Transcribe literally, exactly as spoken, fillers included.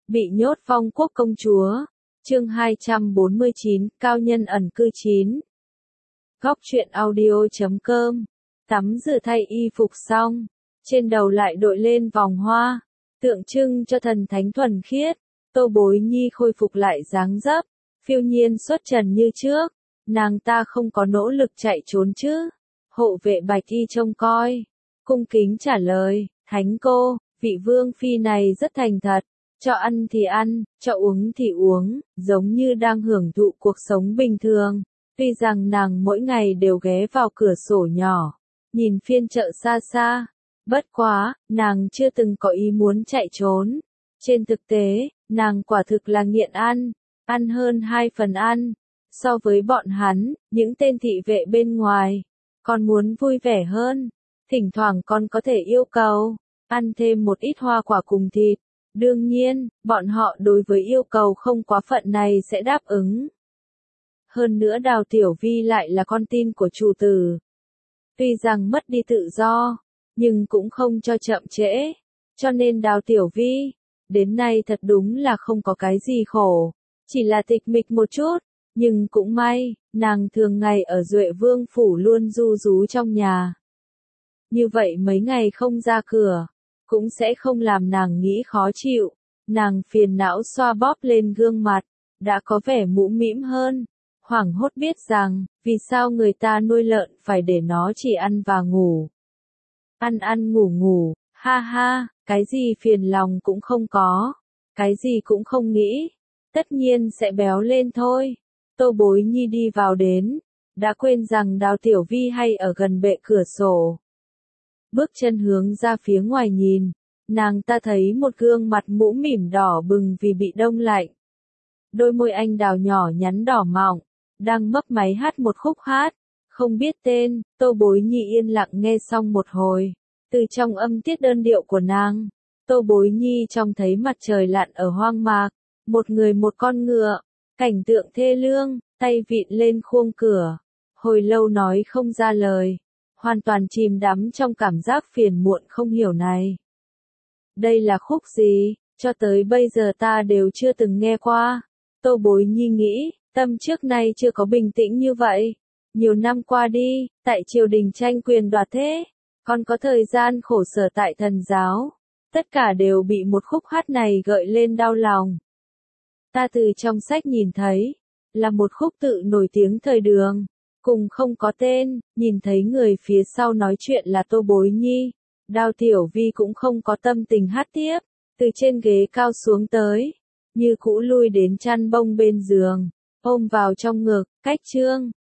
Bị nhốt Phong Quốc công chúa. Chương hai trăm bốn mươi chín, cao nhân ẩn cư chín. Góc truyện audio chấm com. Tắm rửa thay y phục xong, trên đầu lại đội lên vòng hoa, tượng trưng cho thần thánh thuần khiết. Tô Bối Nhi khôi phục lại dáng dấp, phiêu nhiên xuất trần như trước. Nàng ta không có nỗ lực chạy trốn chứ. Hộ vệ Bạch Y trông coi, cung kính trả lời, thánh cô, vị vương phi này rất thành thật, cho ăn thì ăn, cho uống thì uống, giống như đang hưởng thụ cuộc sống bình thường. Tuy rằng nàng mỗi ngày đều ghé vào cửa sổ nhỏ, nhìn phiên chợ xa xa, bất quá, nàng chưa từng có ý muốn chạy trốn. Trên thực tế, nàng quả thực là nghiện ăn, ăn hơn hai phần ăn. So với bọn hắn, những tên thị vệ bên ngoài, còn muốn vui vẻ hơn. Thỉnh thoảng còn có thể yêu cầu, ăn thêm một ít hoa quả cùng thịt. Đương nhiên, bọn họ đối với yêu cầu không quá phận này sẽ đáp ứng. Hơn nữa Đào Tiểu Vi lại là con tin của chủ tử. Tuy rằng mất đi tự do, nhưng cũng không cho chậm trễ. Cho nên Đào Tiểu Vi, đến nay thật đúng là không có cái gì khổ. Chỉ là tịch mịch một chút, nhưng cũng may, nàng thường ngày ở Duệ Vương Phủ luôn ru rú trong nhà. Như vậy mấy ngày không ra cửa, cũng sẽ không làm nàng nghĩ khó chịu. Nàng phiền não xoa bóp lên gương mặt, đã có vẻ mũm mĩm hơn. Hoảng hốt biết rằng, vì sao người ta nuôi lợn phải để nó chỉ ăn và ngủ. Ăn ăn ngủ ngủ, ha ha, cái gì phiền lòng cũng không có, cái gì cũng không nghĩ, tất nhiên sẽ béo lên thôi. Tô Bối Nhi đi vào đến, đã quên rằng Đào Tiểu Vi hay ở gần bệ cửa sổ. Bước chân hướng ra phía ngoài nhìn, nàng ta thấy một gương mặt mũm mỉm đỏ bừng vì bị đông lạnh. Đôi môi anh đào nhỏ nhắn đỏ mọng, đang mấp máy hát một khúc hát, không biết tên. Tô Bối Nhi yên lặng nghe xong một hồi, từ trong âm tiết đơn điệu của nàng, Tô Bối Nhi trông thấy mặt trời lặn ở hoang mạc, một người một con ngựa, cảnh tượng thê lương, tay vịn lên khuôn cửa, hồi lâu nói không ra lời, hoàn toàn chìm đắm trong cảm giác phiền muộn không hiểu này. Đây là khúc gì, cho tới bây giờ ta đều chưa từng nghe qua. Tô Bối Nhi nghĩ, tâm trước nay chưa có bình tĩnh như vậy. Nhiều năm qua đi, tại triều đình tranh quyền đoạt thế, còn có thời gian khổ sở tại thần giáo, tất cả đều bị một khúc hát này gợi lên đau lòng. Ta từ trong sách nhìn thấy, là một khúc tự nổi tiếng thời Đường, cùng không có tên. Nhìn thấy người phía sau nói chuyện là Tô Bối Nhi, Đào Tiểu Vi cũng không có tâm tình hát tiếp, từ trên ghế cao xuống tới, như cũ lui đến chăn bông bên giường, ôm vào trong ngực, cách chương.